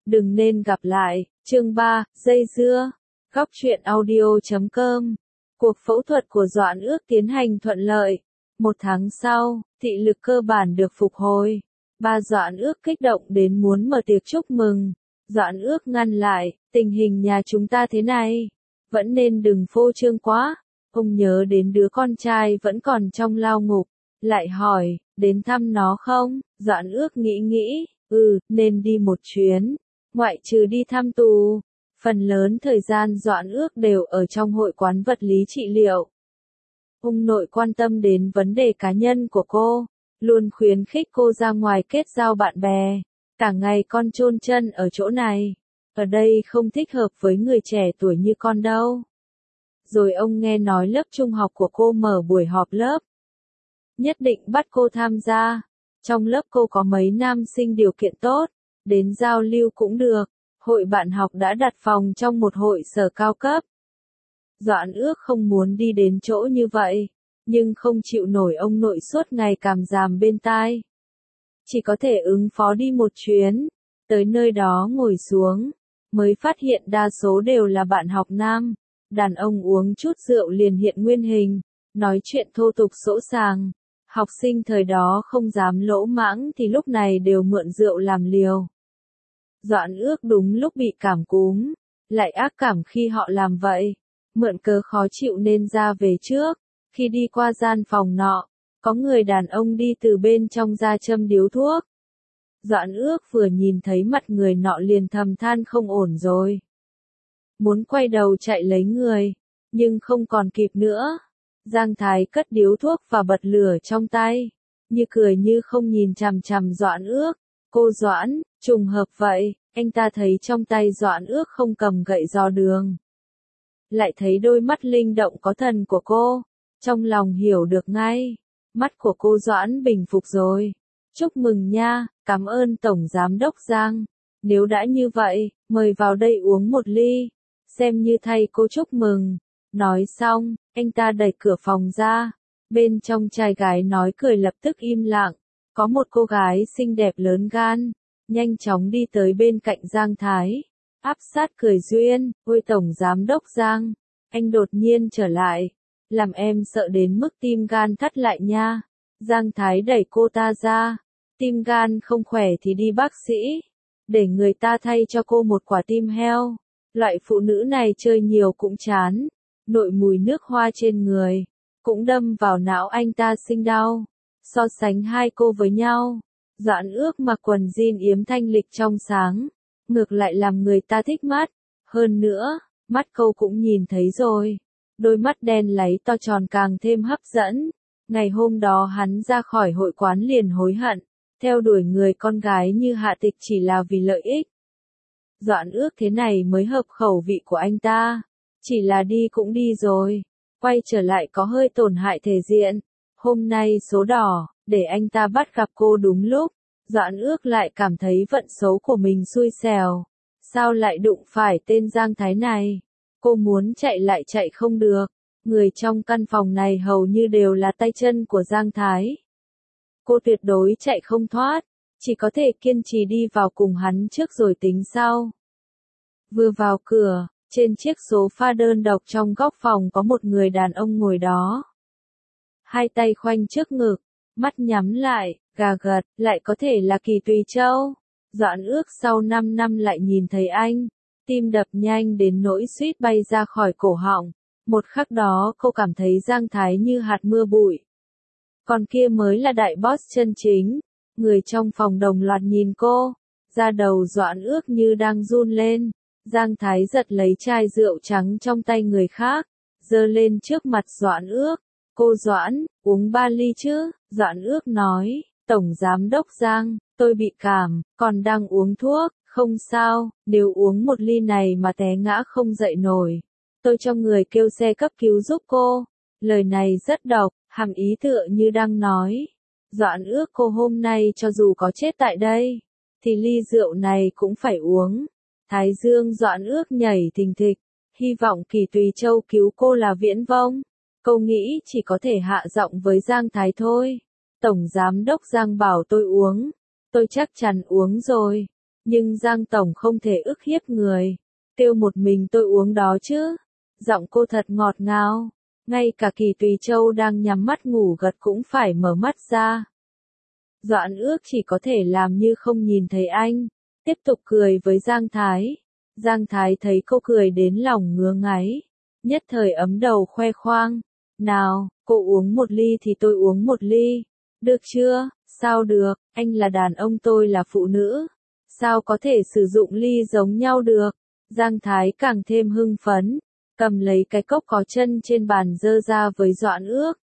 Đừng nên gặp lại. Chương 3, dây dưa. Góc truyện audio.com. Cuộc phẫu thuật của Doãn Ước tiến hành thuận lợi. 1 tháng sau, thị lực cơ bản được phục hồi. Ba Doãn Ước kích động đến muốn mở tiệc chúc mừng. Doãn Ước ngăn lại, tình hình nhà chúng ta thế này. Vẫn nên đừng phô trương quá. Ông nhớ đến đứa con trai vẫn còn trong lao ngục. Lại hỏi, đến thăm nó không? Doãn Ước nghĩ, nên đi một chuyến. Ngoại trừ đi thăm tù. Phần lớn thời gian Doãn Ước đều ở trong hội quán vật lý trị liệu. Ông nội quan tâm đến vấn đề cá nhân của cô, luôn khuyến khích cô ra ngoài kết giao bạn bè. Cả ngày con chôn chân ở chỗ này, ở đây không thích hợp với người trẻ tuổi như con đâu. Rồi ông nghe nói lớp trung học của cô mở buổi họp lớp. Nhất định bắt cô tham gia. Trong lớp cô có mấy nam sinh điều kiện tốt, đến giao lưu cũng được. Hội bạn học đã đặt phòng trong một hội sở cao cấp. Doãn Ước không muốn đi đến chỗ như vậy, nhưng không chịu nổi ông nội suốt ngày càm ràm bên tai. Chỉ có thể ứng phó đi một chuyến, tới nơi đó ngồi xuống, mới phát hiện đa số đều là bạn học nam. Đàn ông uống chút rượu liền hiện nguyên hình, nói chuyện thô tục sỗ sàng. Học sinh thời đó không dám lỗ mãng thì lúc này đều mượn rượu làm liều. Doãn Ước đúng lúc bị cảm cúm, lại ác cảm khi họ làm vậy, mượn cớ khó chịu nên ra về trước. Khi đi qua gian phòng nọ, có người đàn ông đi từ bên trong ra châm điếu thuốc. Doãn Ước vừa nhìn thấy mặt người nọ liền thầm than không ổn rồi. Muốn quay đầu chạy lấy người, nhưng không còn kịp nữa. Giang Thái cất điếu thuốc và bật lửa trong tay, như cười như không nhìn chằm chằm Doãn Ước. Cô Doãn, trùng hợp vậy, anh ta thấy trong tay Doãn Ước không cầm gậy dò đường. Lại thấy đôi mắt linh động có thần của cô, trong lòng hiểu được ngay, mắt của cô Doãn bình phục rồi. Chúc mừng nha, cảm ơn Tổng Giám đốc Giang, nếu đã như vậy, mời vào đây uống một ly, xem như thay cô chúc mừng. Nói xong, anh ta đẩy cửa phòng ra, bên trong trai gái nói cười lập tức im lặng. Có một cô gái xinh đẹp lớn gan, nhanh chóng đi tới bên cạnh Giang Thái, áp sát cười duyên, ôi Tổng Giám đốc Giang, anh đột nhiên trở lại, làm em sợ đến mức tim gan thắt lại nha. Giang Thái đẩy cô ta ra, tim gan không khỏe thì đi bác sĩ, để người ta thay cho cô một quả tim heo. Loại phụ nữ này chơi nhiều cũng chán, nội mùi nước hoa trên người, cũng đâm vào não anh ta sinh đau. So sánh hai cô với nhau, Doãn Ước mặc quần jean yếm thanh lịch trong sáng, ngược lại làm người ta thích mắt. Hơn nữa, mắt câu cũng nhìn thấy rồi, đôi mắt đen láy to tròn càng thêm hấp dẫn. Ngày hôm đó hắn ra khỏi hội quán liền hối hận, theo đuổi người con gái như Hạ Tịch chỉ là vì lợi ích. Doãn Ước thế này mới hợp khẩu vị của anh ta, chỉ là đi cũng đi rồi, quay trở lại có hơi tổn hại thể diện. Hôm nay số đỏ, để anh ta bắt gặp cô đúng lúc. Doãn Ước lại cảm thấy vận số của mình xui xẻo. Sao lại đụng phải tên Giang Thái này? Cô muốn chạy lại chạy không được. Người trong căn phòng này hầu như đều là tay chân của Giang Thái. Cô tuyệt đối chạy không thoát, chỉ có thể kiên trì đi vào cùng hắn trước rồi tính sau. Vừa vào cửa, trên chiếc sofa đơn độc trong góc phòng có một người đàn ông ngồi đó. Hai tay khoanh trước ngực, mắt nhắm lại, gà gật, lại có thể là Kỳ Tùy Châu. Doãn Ước sau 5 năm lại nhìn thấy anh, tim đập nhanh đến nỗi suýt bay ra khỏi cổ họng. Một khắc đó cô cảm thấy Giang Thái như hạt mưa bụi. Còn kia mới là đại boss chân chính. Người trong phòng đồng loạt nhìn cô, da đầu Doãn Ước như đang run lên. Giang Thái giật lấy chai rượu trắng trong tay người khác, giơ lên trước mặt Doãn Ước. Cô Doãn, uống 3 ly chứ? Doãn Ước nói, Tổng Giám đốc Giang, tôi bị cảm, còn đang uống thuốc, không sao, nếu uống 1 ly này mà té ngã không dậy nổi, tôi cho người kêu xe cấp cứu giúp cô. Lời này rất độc, hàm ý tựa như đang nói, Doãn Ước cô hôm nay cho dù có chết tại đây, thì ly rượu này cũng phải uống. Thái dương Doãn Ước nhảy thình thịch, hy vọng Kỳ Tùy Châu cứu cô là viễn vông. Cô nghĩ chỉ có thể hạ giọng với Giang Thái thôi. Tổng Giám đốc Giang bảo tôi uống. Tôi chắc chắn uống rồi. Nhưng Giang Tổng không thể ức hiếp người. Kêu một mình tôi uống đó chứ. Giọng cô thật ngọt ngào. Ngay cả Kỳ Tùy Châu đang nhắm mắt ngủ gật cũng phải mở mắt ra. Doãn Ước chỉ có thể làm như không nhìn thấy anh. Tiếp tục cười với Giang Thái. Giang Thái thấy cô cười đến lòng ngứa ngáy. Nhất thời ấm đầu khoe khoang. Nào, cô uống một ly thì tôi uống một ly. Được chưa? Sao được, anh là đàn ông tôi là phụ nữ. Sao có thể sử dụng ly giống nhau được? Giang Thái càng thêm hưng phấn. Cầm lấy cái cốc có chân trên bàn dơ ra với Doãn Ước.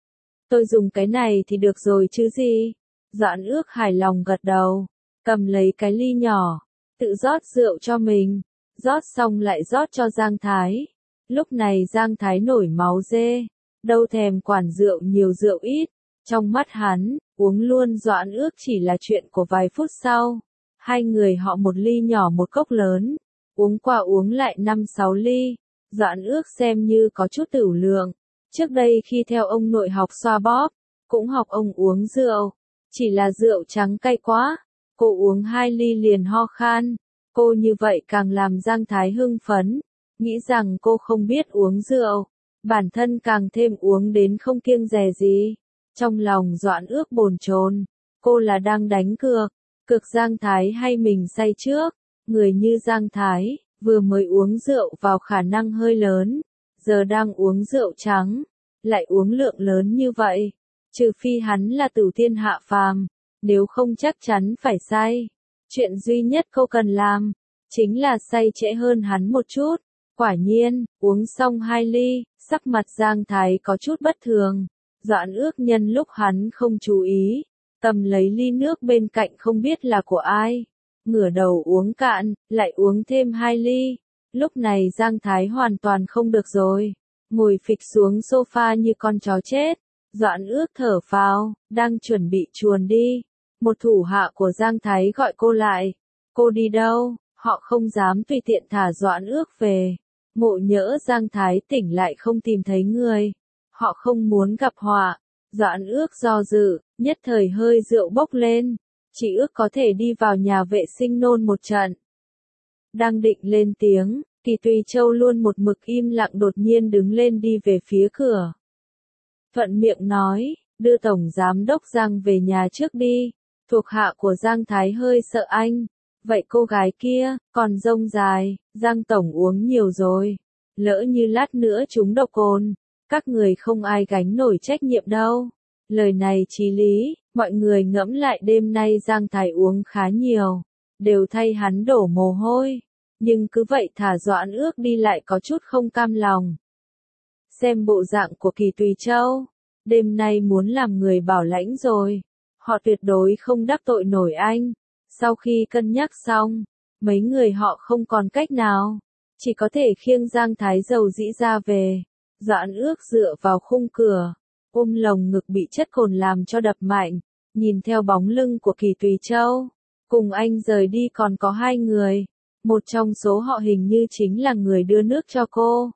Tôi dùng cái này thì được rồi chứ gì? Doãn Ước hài lòng gật đầu. Cầm lấy cái ly nhỏ. Tự rót rượu cho mình. Rót xong lại rót cho Giang Thái. Lúc này Giang Thái nổi máu dê. Đâu thèm quản rượu nhiều rượu ít. Trong mắt hắn, uống luôn Doãn Ước chỉ là chuyện của vài phút sau. Hai người họ một ly nhỏ một cốc lớn. Uống qua uống lại 5-6 ly. Doãn Ước xem như có chút tửu lượng. Trước đây khi theo ông nội học xoa bóp, cũng học ông uống rượu. Chỉ là rượu trắng cay quá. Cô uống 2 ly liền ho khan. Cô như vậy càng làm Giang Thái hưng phấn. Nghĩ rằng cô không biết uống rượu. Bản thân càng thêm uống đến không kiêng dè gì. Trong lòng Doãn Ước bồn chồn. Cô là đang đánh cược. Cược Giang Thái hay mình say trước. Người như Giang Thái, vừa mới uống rượu vào khả năng hơi lớn. Giờ đang uống rượu trắng. Lại uống lượng lớn như vậy. Trừ phi hắn là tử thiên hạ phàm. Nếu không chắc chắn phải say. Chuyện duy nhất cô cần làm. Chính là say trễ hơn hắn một chút. Quả nhiên, uống xong 2 ly. Sắc mặt Giang Thái có chút bất thường. Doãn Ước nhân lúc hắn không chú ý. Cầm lấy ly nước bên cạnh không biết là của ai. Ngửa đầu uống cạn, lại uống thêm 2 ly. Lúc này Giang Thái hoàn toàn không được rồi. Ngồi phịch xuống sofa như con chó chết. Doãn Ước thở phào, đang chuẩn bị chuồn đi. Một thủ hạ của Giang Thái gọi cô lại. Cô đi đâu? Họ không dám tùy tiện thả Doãn Ước về. Ngộ nhỡ Giang Thái tỉnh lại không tìm thấy người. Họ không muốn gặp họa. Doãn Ước do dự, nhất thời hơi rượu bốc lên. Chỉ ước có thể đi vào nhà vệ sinh nôn một trận. Đang định lên tiếng, Kỳ Tùy Châu luôn một mực im lặng đột nhiên đứng lên đi về phía cửa. Thuận miệng nói, đưa Tổng Giám đốc Giang về nhà trước đi. Thuộc hạ của Giang Thái hơi sợ anh. Vậy cô gái kia, còn rông dài, Giang Tổng uống nhiều rồi. Lỡ như lát nữa chúng độc cồn. Các người không ai gánh nổi trách nhiệm đâu. Lời này chí lý, mọi người ngẫm lại đêm nay Giang Thái uống khá nhiều. Đều thay hắn đổ mồ hôi. Nhưng cứ vậy thả Doãn Ước đi lại có chút không cam lòng. Xem bộ dạng của Kỳ Tùy Châu. Đêm nay muốn làm người bảo lãnh rồi. Họ tuyệt đối không đắc tội nổi anh. Sau khi cân nhắc xong, mấy người họ không còn cách nào. Chỉ có thể khiêng Giang Thái dầu dĩ ra về. Doãn Ước dựa vào khung cửa. Ôm lồng ngực bị chất cồn làm cho đập mạnh. Nhìn theo bóng lưng của Kỳ Tùy Châu. Cùng anh rời đi còn có 2 người. Một trong số họ hình như chính là người đưa nước cho cô.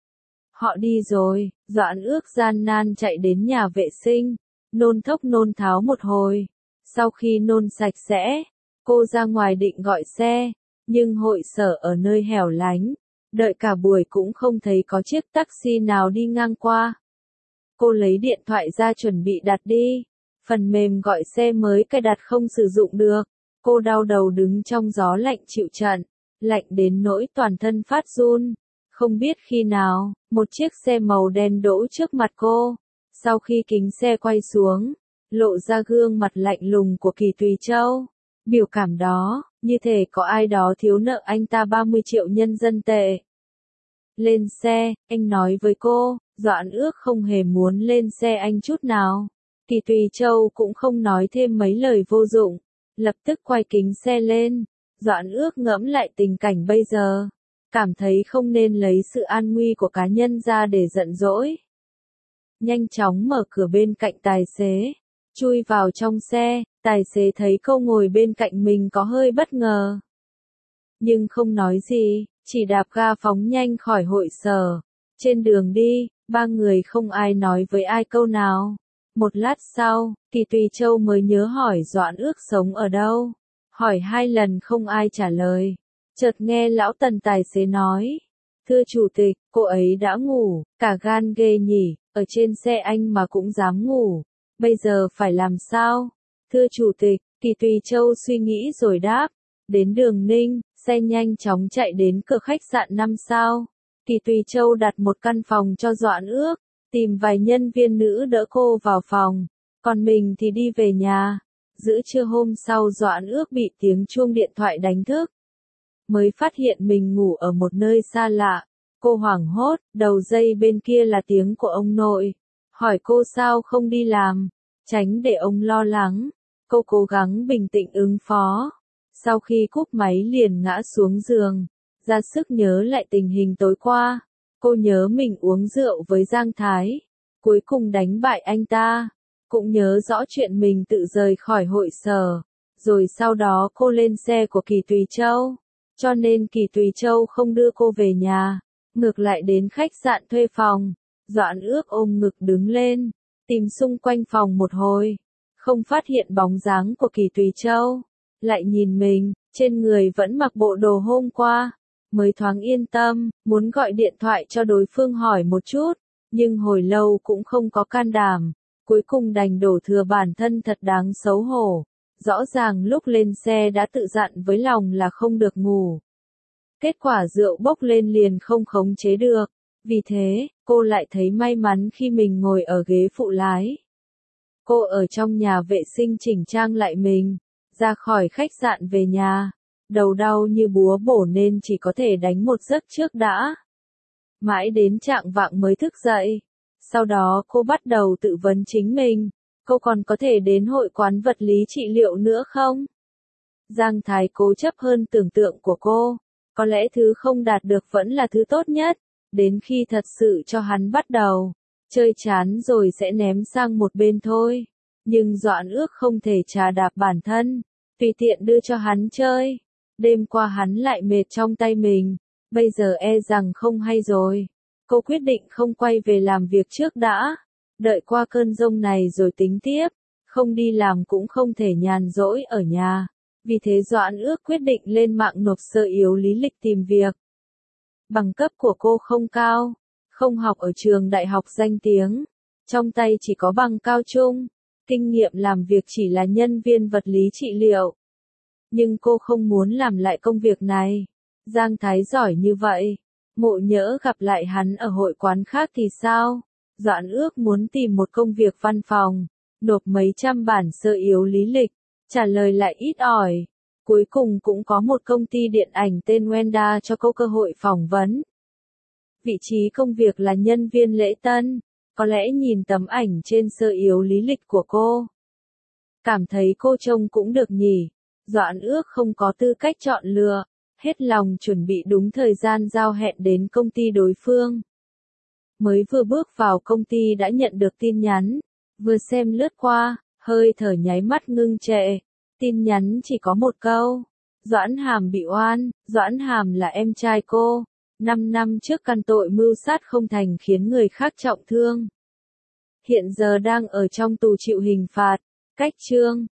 Họ đi rồi, Doãn Ước gian nan chạy đến nhà vệ sinh. Nôn thốc nôn tháo một hồi. Sau khi nôn sạch sẽ, cô ra ngoài định gọi xe. Nhưng hội sở ở nơi hẻo lánh. Đợi cả buổi cũng không thấy có chiếc taxi nào đi ngang qua. Cô lấy điện thoại ra chuẩn bị đặt đi. Phần mềm gọi xe mới cài đặt không sử dụng được. Cô đau đầu đứng trong gió lạnh chịu trận. Lạnh đến nỗi toàn thân phát run. Không biết khi nào, một chiếc xe màu đen đỗ trước mặt cô. Sau khi kính xe quay xuống, lộ ra gương mặt lạnh lùng của Kỳ Tùy Châu. Biểu cảm đó, như thể có ai đó thiếu nợ anh ta 30 triệu nhân dân tệ. Lên xe, anh nói với cô, Doãn Ước không hề muốn lên xe anh chút nào. Kỳ Tùy Châu cũng không nói thêm mấy lời vô dụng. Lập tức quay kính xe lên. Doãn Ước ngẫm lại tình cảnh bây giờ. Cảm thấy không nên lấy sự an nguy của cá nhân ra để giận dỗi. Nhanh chóng mở cửa bên cạnh tài xế. Chui vào trong xe, tài xế thấy cô ngồi bên cạnh mình có hơi bất ngờ. Nhưng không nói gì, chỉ đạp ga phóng nhanh khỏi hội sở. Trên đường đi, 3 người không ai nói với ai câu nào. Một lát sau, Kỳ Tùy Châu mới nhớ hỏi Doãn Ước sống ở đâu. Hỏi 2 lần không ai trả lời. Chợt nghe lão Tần tài xế nói. Thưa chủ tịch, cô ấy đã ngủ, cả gan ghê nhỉ, ở trên xe anh mà cũng dám ngủ. Bây giờ phải làm sao? Thưa chủ tịch, Kỳ Tùy Châu suy nghĩ rồi đáp. Đến đường Ninh, xe nhanh chóng chạy đến cửa khách sạn 5 sao. Kỳ Tùy Châu đặt một căn phòng cho Doãn Ước, tìm vài nhân viên nữ đỡ cô vào phòng, còn mình thì đi về nhà. Giữa trưa hôm sau Doãn Ước bị tiếng chuông điện thoại đánh thức. Mới phát hiện mình ngủ ở một nơi xa lạ. Cô hoảng hốt, đầu dây bên kia là tiếng của ông nội. Hỏi cô sao không đi làm, tránh để ông lo lắng. Cô cố gắng bình tĩnh ứng phó. Sau khi cúp máy liền ngã xuống giường, ra sức nhớ lại tình hình tối qua. Cô nhớ mình uống rượu với Giang Thái, cuối cùng đánh bại anh ta. Cũng nhớ rõ chuyện mình tự rời khỏi hội sở, rồi sau đó cô lên xe của Kỳ Tùy Châu. Cho nên Kỳ Tùy Châu không đưa cô về nhà, ngược lại đến khách sạn thuê phòng. Doãn Ước ôm ngực đứng lên, tìm xung quanh phòng một hồi, không phát hiện bóng dáng của Kỳ Tùy Châu. Lại nhìn mình, trên người vẫn mặc bộ đồ hôm qua, mới thoáng yên tâm, muốn gọi điện thoại cho đối phương hỏi một chút, nhưng hồi lâu cũng không có can đảm. Cuối cùng đành đổ thừa bản thân thật đáng xấu hổ. Rõ ràng lúc lên xe đã tự dặn với lòng là không được ngủ. Kết quả rượu bốc lên liền không khống chế được. Vì thế, cô lại thấy may mắn khi mình ngồi ở ghế phụ lái. Cô ở trong nhà vệ sinh chỉnh trang lại mình, ra khỏi khách sạn về nhà. Đầu đau như búa bổ nên chỉ có thể đánh một giấc trước đã. Mãi đến chạng vạng mới thức dậy. Sau đó cô bắt đầu tự vấn chính mình, cô còn có thể đến hội quán vật lý trị liệu nữa không? Giang Thái cố chấp hơn tưởng tượng của cô, có lẽ thứ không đạt được vẫn là thứ tốt nhất, đến khi thật sự cho hắn bắt đầu, chơi chán rồi sẽ ném sang một bên thôi. Nhưng Doãn Ước không thể trà đạp bản thân, tùy tiện đưa cho hắn chơi. Đêm qua hắn lại mệt trong tay mình, bây giờ e rằng không hay rồi. Cô quyết định không quay về làm việc trước đã, đợi qua cơn giông này rồi tính tiếp, không đi làm cũng không thể nhàn rỗi ở nhà. Vì thế Doãn Ước quyết định lên mạng nộp sơ yếu lý lịch tìm việc. Bằng cấp của cô không cao, không học ở trường đại học danh tiếng, trong tay chỉ có bằng cao trung, kinh nghiệm làm việc chỉ là nhân viên vật lý trị liệu. Nhưng cô không muốn làm lại công việc này. Giang Thái giỏi như vậy, ngộ nhỡ gặp lại hắn ở hội quán khác thì sao? Doãn Ước muốn tìm một công việc văn phòng, nộp mấy trăm bản sơ yếu lý lịch, trả lời lại ít ỏi. Cuối cùng cũng có một công ty điện ảnh tên Wenda cho cô cơ hội phỏng vấn. Vị trí công việc là nhân viên lễ tân, có lẽ nhìn tấm ảnh trên sơ yếu lý lịch của cô. Cảm thấy cô trông cũng được nhỉ, Doãn Ước không có tư cách chọn lựa, hết lòng chuẩn bị đúng thời gian giao hẹn đến công ty đối phương. Mới vừa bước vào công ty đã nhận được tin nhắn, vừa xem lướt qua, hơi thở nháy mắt ngưng trệ. Tin nhắn chỉ có một câu, Doãn Hàm bị oan. Doãn Hàm là em trai cô, 5 năm trước căn tội mưu sát không thành khiến người khác trọng thương. Hiện giờ đang ở trong tù chịu hình phạt, cách chương.